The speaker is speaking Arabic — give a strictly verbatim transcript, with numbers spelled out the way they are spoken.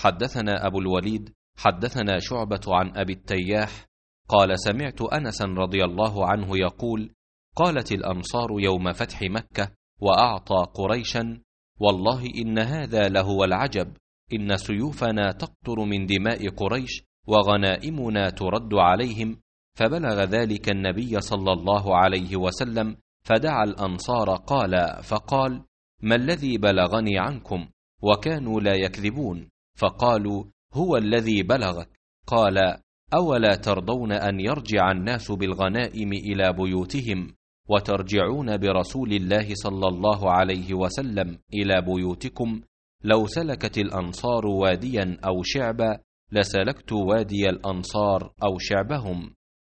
حدثنا أبو الوليد حدثنا شعبة عن أبي التياح قال سمعت أنسا رضي الله عنه يقول قالت الأنصار يوم فتح مكة وأعطى قريشا والله إن هذا لهو العجب، إن سيوفنا تقطر من دماء قريش وغنائمنا ترد عليهم. فبلغ ذلك النبي صلى الله عليه وسلم فدعا الأنصار قال فقال ما الذي بلغني عنكم؟ وكانوا لا يكذبون، فقالوا هو الذي بلغك. قال أولا ترضون أن يرجع الناس بالغنائم إلى بيوتهم وترجعون برسول الله صلى الله عليه وسلم إلى بيوتكم؟ لو سلكت الأنصار واديا أو شعبا لسلكت وادي الأنصار أو شعبهم.